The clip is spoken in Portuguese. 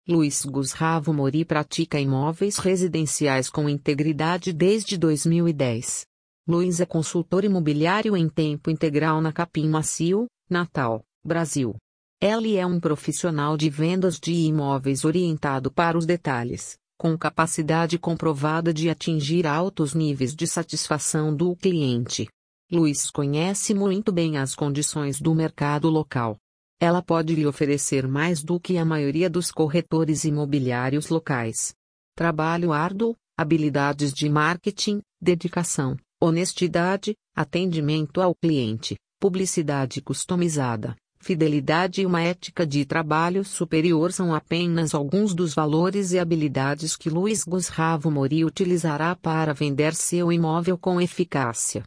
Luiz Gustavo Mori pratica imóveis residenciais com integridade desde 2010. Luiz é consultor imobiliário em tempo integral na Capim Macio, Natal, Brasil. Ele é um profissional de vendas de imóveis orientado para os detalhes, com capacidade comprovada de atingir altos níveis de satisfação do cliente. Luiz conhece muito bem as condições do mercado local. Ela pode lhe oferecer mais do que a maioria dos corretores imobiliários locais. Trabalho árduo, habilidades de marketing, dedicação, honestidade, atendimento ao cliente, publicidade customizada, fidelidade e uma ética de trabalho superior são apenas alguns dos valores e habilidades que Luiz Gustavo Mori utilizará para vender seu imóvel com eficácia.